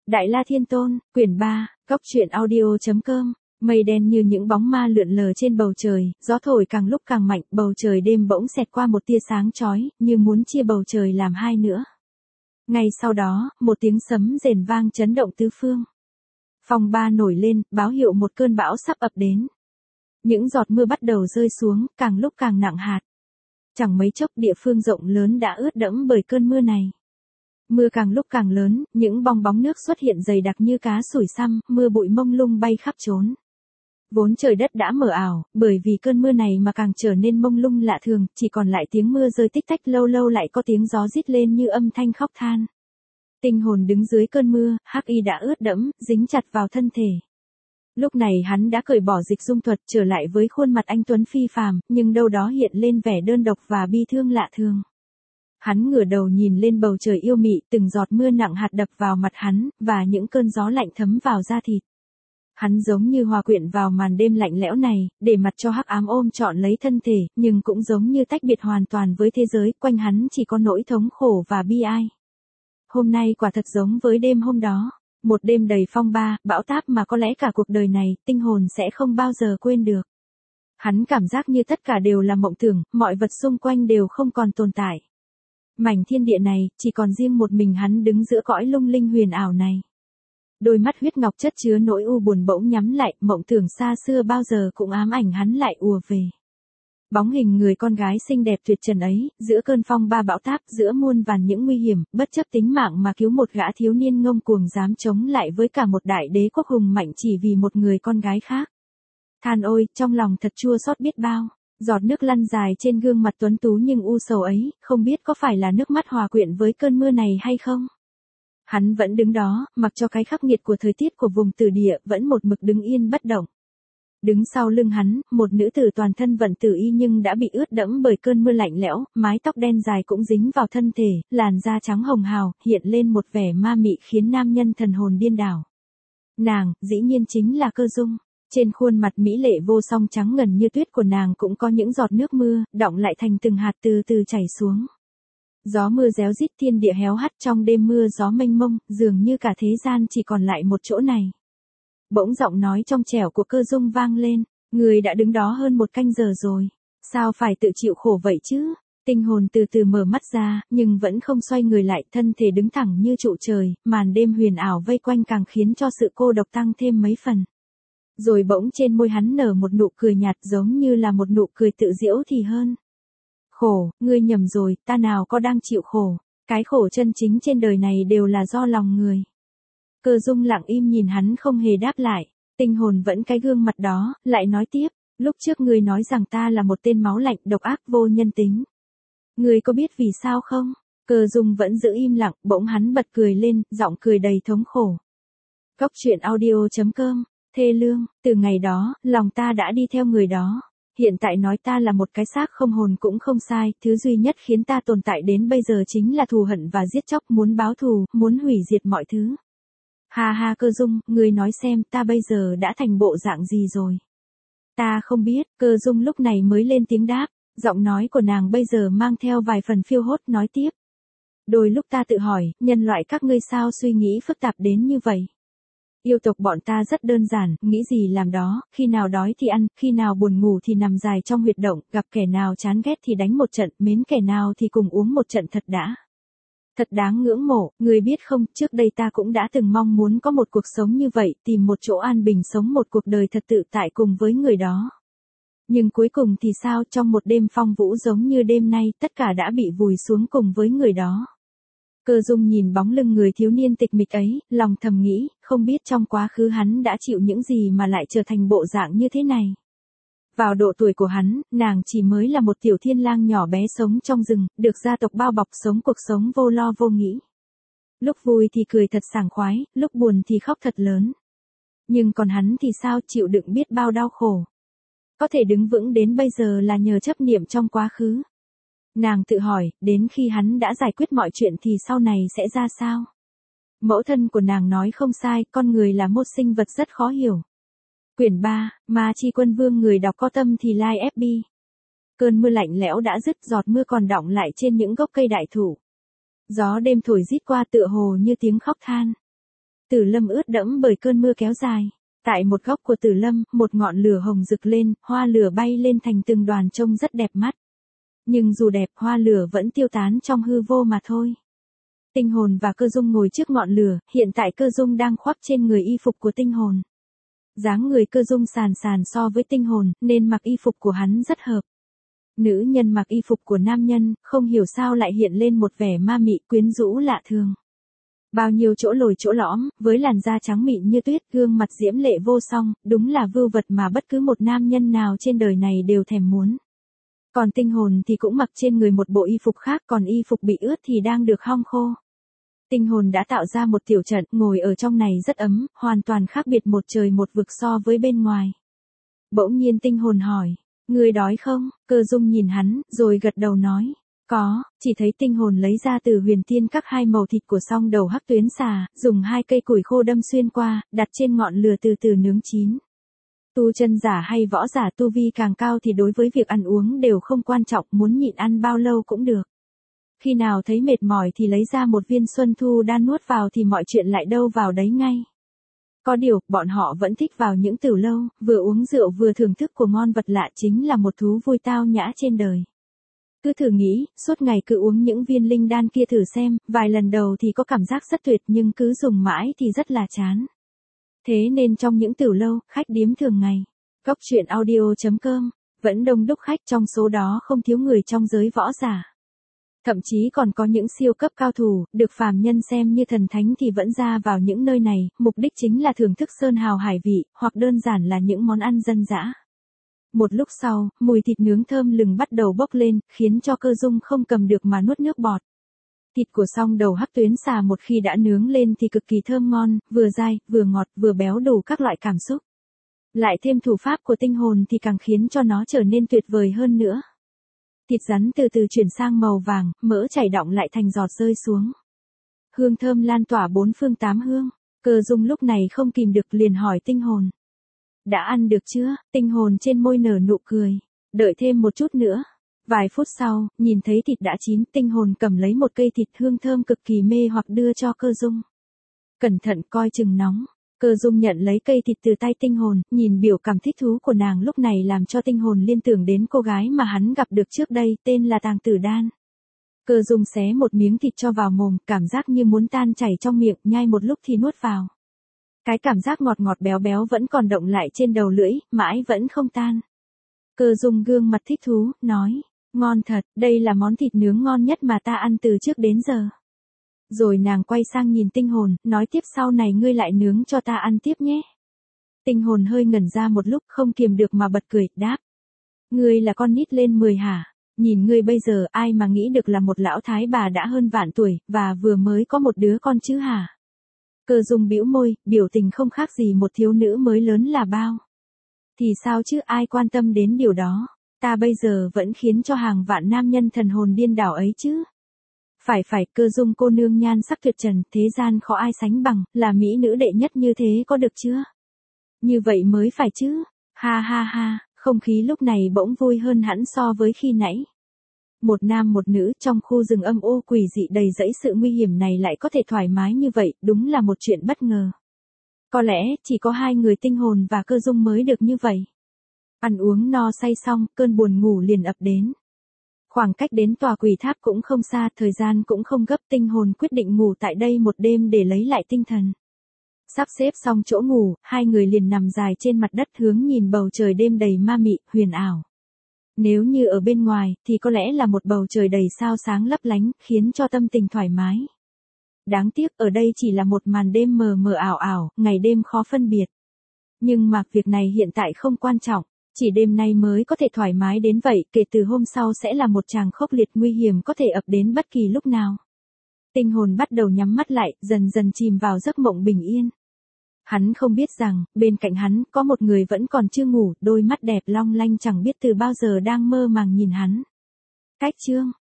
Đại La Thiên Tôn, quyển 3, Góc truyện audio.com. Mây đen như những bóng ma lượn lờ trên bầu trời, gió thổi càng lúc càng mạnh, bầu trời đêm bỗng xẹt qua một tia sáng chói, như muốn chia bầu trời làm hai nữa. Ngay sau đó, một tiếng sấm rền vang chấn động tứ phương. Phong ba nổi lên, báo hiệu một cơn bão sắp ập đến. Những giọt mưa bắt đầu rơi xuống, càng lúc càng nặng hạt. Chẳng mấy chốc địa phương rộng lớn đã ướt đẫm bởi cơn mưa này. Mưa càng lúc càng lớn, những bong bóng nước xuất hiện dày đặc như cá sủi xăm, mưa bụi mông lung bay khắp trốn. Vốn trời đất đã mờ ảo, bởi vì cơn mưa này mà càng trở nên mông lung lạ thường, chỉ còn lại tiếng mưa rơi tích tách, lâu lâu lại có tiếng gió rít lên như âm thanh khóc than. Tinh hồn đứng dưới cơn mưa, hắc y đã ướt đẫm, dính chặt vào thân thể. Lúc này hắn đã cởi bỏ dịch dung thuật, trở lại với khuôn mặt anh tuấn phi phàm, nhưng đâu đó hiện lên vẻ đơn độc và bi thương lạ thường. Hắn ngửa đầu nhìn lên bầu trời yêu mị, từng giọt mưa nặng hạt đập vào mặt hắn, và những cơn gió lạnh thấm vào da thịt. Hắn giống như hòa quyện vào màn đêm lạnh lẽo này, để mặc cho hắc ám ôm trọn lấy thân thể, nhưng cũng giống như tách biệt hoàn toàn với thế giới, quanh hắn chỉ có nỗi thống khổ và bi ai. Hôm nay quả thật giống với đêm hôm đó, một đêm đầy phong ba, bão táp mà có lẽ cả cuộc đời này, tinh hồn sẽ không bao giờ quên được. Hắn cảm giác như tất cả đều là mộng tưởng, mọi vật xung quanh đều không còn tồn tại. Mảnh thiên địa này, chỉ còn riêng một mình hắn đứng giữa cõi lung linh huyền ảo này. Đôi mắt huyết ngọc chất chứa nỗi u buồn bỗng nhắm lại, mộng tưởng xa xưa bao giờ cũng ám ảnh hắn lại ùa về. Bóng hình người con gái xinh đẹp tuyệt trần ấy, giữa cơn phong ba bão táp, giữa muôn vàn những nguy hiểm, bất chấp tính mạng mà cứu một gã thiếu niên ngông cuồng dám chống lại với cả một đại đế quốc hùng mạnh chỉ vì một người con gái khác. Than ôi, trong lòng thật chua xót biết bao. Giọt nước lăn dài trên gương mặt tuấn tú nhưng u sầu ấy, không biết có phải là nước mắt hòa quyện với cơn mưa này hay không? Hắn vẫn đứng đó, mặc cho cái khắc nghiệt của thời tiết của vùng tử địa, vẫn một mực đứng yên bất động. Đứng sau lưng hắn, một nữ tử toàn thân vận tử y nhưng đã bị ướt đẫm bởi cơn mưa lạnh lẽo, mái tóc đen dài cũng dính vào thân thể, làn da trắng hồng hào, hiện lên một vẻ ma mị khiến nam nhân thần hồn điên đảo. Nàng, dĩ nhiên chính là Cơ Dung. Trên khuôn mặt mỹ lệ vô song trắng ngần như tuyết của nàng cũng có những giọt nước mưa, đọng lại thành từng hạt từ từ chảy xuống. Gió mưa réo rít, thiên địa héo hắt, trong đêm mưa gió mênh mông, dường như cả thế gian chỉ còn lại một chỗ này. Bỗng giọng nói trong trẻo của Cơ Dung vang lên, người đã đứng đó hơn một canh giờ rồi, sao phải tự chịu khổ vậy chứ? Tinh hồn từ từ mở mắt ra, nhưng vẫn không xoay người lại, thân thể đứng thẳng như trụ trời, màn đêm huyền ảo vây quanh càng khiến cho sự cô độc tăng thêm mấy phần. Rồi bỗng trên môi hắn nở một nụ cười nhạt, giống như là một nụ cười tự giễu thì hơn. Khổ, ngươi nhầm rồi, ta nào có đang chịu khổ, cái khổ chân chính trên đời này đều là do lòng người. Cơ Dung lặng im nhìn hắn không hề đáp lại, tinh hồn vẫn cái gương mặt đó, lại nói tiếp, lúc trước ngươi nói rằng ta là một tên máu lạnh, độc ác, vô nhân tính. Ngươi có biết vì sao không? Cơ Dung vẫn giữ im lặng, bỗng hắn bật cười lên, giọng cười đầy thống khổ. Góc truyện audio.com. Thê lương, từ ngày đó, lòng ta đã đi theo người đó. Hiện tại nói ta là một cái xác không hồn cũng không sai, thứ duy nhất khiến ta tồn tại đến bây giờ chính là thù hận và giết chóc, muốn báo thù, muốn hủy diệt mọi thứ. Ha ha Cơ Dung, ngươi nói xem ta bây giờ đã thành bộ dạng gì rồi? Ta không biết, Cơ Dung lúc này mới lên tiếng đáp, giọng nói của nàng bây giờ mang theo vài phần phiêu hốt, nói tiếp. Đôi lúc ta tự hỏi, nhân loại các ngươi sao suy nghĩ phức tạp đến như vậy? Yêu tộc bọn ta rất đơn giản, nghĩ gì làm đó, khi nào đói thì ăn, khi nào buồn ngủ thì nằm dài trong huyệt động, gặp kẻ nào chán ghét thì đánh một trận, mến kẻ nào thì cùng uống một trận thật đã. Thật đáng ngưỡng mộ, người biết không, trước đây ta cũng đã từng mong muốn có một cuộc sống như vậy, tìm một chỗ an bình sống một cuộc đời thật tự tại cùng với người đó. Nhưng cuối cùng thì sao, trong một đêm phong vũ giống như đêm nay, tất cả đã bị vùi xuống cùng với người đó. Cơ Dung nhìn bóng lưng người thiếu niên tịch mịch ấy, lòng thầm nghĩ, không biết trong quá khứ hắn đã chịu những gì mà lại trở thành bộ dạng như thế này. Vào độ tuổi của hắn, nàng chỉ mới là một tiểu thiên lang nhỏ bé sống trong rừng, được gia tộc bao bọc sống cuộc sống vô lo vô nghĩ. Lúc vui thì cười thật sảng khoái, lúc buồn thì khóc thật lớn. Nhưng còn hắn thì sao, chịu đựng biết bao đau khổ. Có thể đứng vững đến bây giờ là nhờ chấp niệm trong quá khứ. Nàng tự hỏi, đến khi hắn đã giải quyết mọi chuyện thì sau này sẽ ra sao? Mẫu thân của nàng nói không sai, con người là một sinh vật rất khó hiểu. Quyển 3, Ma Chi Quân Vương, người đọc có tâm thì like FB. Cơn mưa lạnh lẽo đã dứt, giọt mưa còn đọng lại trên những gốc cây đại thụ. Gió đêm thổi rít qua tựa hồ như tiếng khóc than. Tử Lâm ướt đẫm bởi cơn mưa kéo dài. Tại một góc của Tử Lâm, một ngọn lửa hồng rực lên, hoa lửa bay lên thành từng đoàn trông rất đẹp mắt. Nhưng dù đẹp, hoa lửa vẫn tiêu tán trong hư vô mà thôi. Tinh hồn và Cơ Dung ngồi trước ngọn lửa, hiện tại Cơ Dung đang khoác trên người y phục của tinh hồn. Dáng người Cơ Dung sàn sàn so với tinh hồn, nên mặc y phục của hắn rất hợp. Nữ nhân mặc y phục của nam nhân, không hiểu sao lại hiện lên một vẻ ma mị quyến rũ lạ thường. Bao nhiêu chỗ lồi chỗ lõm, với làn da trắng mịn như tuyết, gương mặt diễm lệ vô song, đúng là vưu vật mà bất cứ một nam nhân nào trên đời này đều thèm muốn. Còn tinh hồn thì cũng mặc trên người một bộ y phục khác, còn y phục bị ướt thì đang được hong khô. Tinh hồn đã tạo ra một tiểu trận, ngồi ở trong này rất ấm, hoàn toàn khác biệt một trời một vực so với bên ngoài. Bỗng nhiên tinh hồn hỏi, ngươi đói không? Cơ Dung nhìn hắn, rồi gật đầu nói, có, chỉ thấy tinh hồn lấy ra từ huyền tiên các 2 màu thịt của song đầu hắc tuyến xà, dùng 2 cây củi khô đâm xuyên qua, đặt trên ngọn lửa từ từ nướng chín. Tu chân giả hay võ giả tu vi càng cao thì đối với việc ăn uống đều không quan trọng, muốn nhịn ăn bao lâu cũng được. Khi nào thấy mệt mỏi thì lấy ra một viên xuân thu đan nuốt vào thì mọi chuyện lại đâu vào đấy ngay. Có điều, bọn họ vẫn thích vào những tửu lâu, vừa uống rượu vừa thưởng thức của ngon vật lạ chính là một thú vui tao nhã trên đời. Cứ thử nghĩ, suốt ngày cứ uống những viên linh đan kia thử xem, vài lần đầu thì có cảm giác rất tuyệt nhưng cứ dùng mãi thì rất là chán. Thế nên trong những tửu lâu, khách điếm thường ngày, Cóc Truyện Audio.com, vẫn đông đúc khách, trong số đó không thiếu người trong giới võ giả. Thậm chí còn có những siêu cấp cao thủ, được phàm nhân xem như thần thánh thì vẫn ra vào những nơi này, mục đích chính là thưởng thức sơn hào hải vị, hoặc đơn giản là những món ăn dân dã. Một lúc sau, mùi thịt nướng thơm lừng bắt đầu bốc lên, khiến cho Cơ Dung không cầm được mà nuốt nước bọt. Thịt của song đầu hắc tuyến xà một khi đã nướng lên thì cực kỳ thơm ngon, vừa dai, vừa ngọt, vừa béo, đủ các loại cảm xúc. Lại thêm thủ pháp của tinh hồn thì càng khiến cho nó trở nên tuyệt vời hơn nữa. Thịt rắn từ từ chuyển sang màu vàng, mỡ chảy đọng lại thành giọt rơi xuống. Hương thơm lan tỏa bốn phương tám hướng. Cơ Dung lúc này không kìm được liền hỏi tinh hồn. Đã ăn được chưa? Tinh hồn trên môi nở nụ cười. Đợi thêm một chút nữa. Vài phút sau, nhìn thấy thịt đã chín, tinh hồn cầm lấy một cây thịt hương thơm cực kỳ mê hoặc đưa cho Cơ Dung. Cẩn thận coi chừng nóng. Cơ Dung nhận lấy cây thịt từ tay tinh hồn, nhìn biểu cảm thích thú của nàng lúc này làm cho tinh hồn liên tưởng đến cô gái mà hắn gặp được trước đây, tên là Tàng Tử Đan. Cơ Dung xé một miếng thịt cho vào mồm, cảm giác như muốn tan chảy trong miệng, nhai một lúc thì nuốt vào. Cái cảm giác ngọt ngọt béo béo vẫn còn động lại trên đầu lưỡi, mãi vẫn không tan. Cơ Dung gương mặt thích thú, nói, ngon thật, đây là món thịt nướng ngon nhất mà ta ăn từ trước đến giờ. Rồi nàng quay sang nhìn tinh hồn, nói tiếp sau này ngươi lại nướng cho ta ăn tiếp nhé. Tinh hồn hơi ngẩn ra một lúc không kiềm được mà bật cười, đáp. Ngươi là con nít lên 10 hả? Nhìn ngươi bây giờ ai mà nghĩ được là một lão thái bà đã hơn vạn tuổi, và vừa mới có một đứa con chứ hả? Cơ Dung bĩu môi, biểu tình không khác gì một thiếu nữ mới lớn là bao. Thì sao chứ, ai quan tâm đến điều đó? Ta bây giờ vẫn khiến cho hàng vạn nam nhân thần hồn điên đảo ấy chứ. Phải, Cơ Dung cô nương nhan sắc tuyệt trần, thế gian khó ai sánh bằng, là mỹ nữ đệ nhất như thế có được chưa? Như vậy mới phải chứ. Ha ha ha, không khí lúc này bỗng vui hơn hẳn so với khi nãy. Một nam một nữ trong khu rừng âm u quỷ dị đầy dẫy sự nguy hiểm này lại có thể thoải mái như vậy, đúng là một chuyện bất ngờ. Có lẽ, chỉ có 2 người tinh hồn và Cơ Dung mới được như vậy. Ăn uống no say xong, cơn buồn ngủ liền ập đến. Khoảng cách đến tòa quỷ tháp cũng không xa, thời gian cũng không gấp, tinh hồn quyết định ngủ tại đây một đêm để lấy lại tinh thần. Sắp xếp xong chỗ ngủ, 2 người liền nằm dài trên mặt đất hướng nhìn bầu trời đêm đầy ma mị, huyền ảo. Nếu như ở bên ngoài, thì có lẽ là một bầu trời đầy sao sáng lấp lánh, khiến cho tâm tình thoải mái. Đáng tiếc, ở đây chỉ là một màn đêm mờ mờ ảo ảo, ngày đêm khó phân biệt. Nhưng mà việc này hiện tại không quan trọng. Chỉ đêm nay mới có thể thoải mái đến vậy, kể từ hôm sau sẽ là một tràng khốc liệt nguy hiểm có thể ập đến bất kỳ lúc nào. Tinh hồn bắt đầu nhắm mắt lại, dần dần chìm vào giấc mộng bình yên. Hắn không biết rằng, bên cạnh hắn, có một người vẫn còn chưa ngủ, đôi mắt đẹp long lanh chẳng biết từ bao giờ đang mơ màng nhìn hắn. Cách chương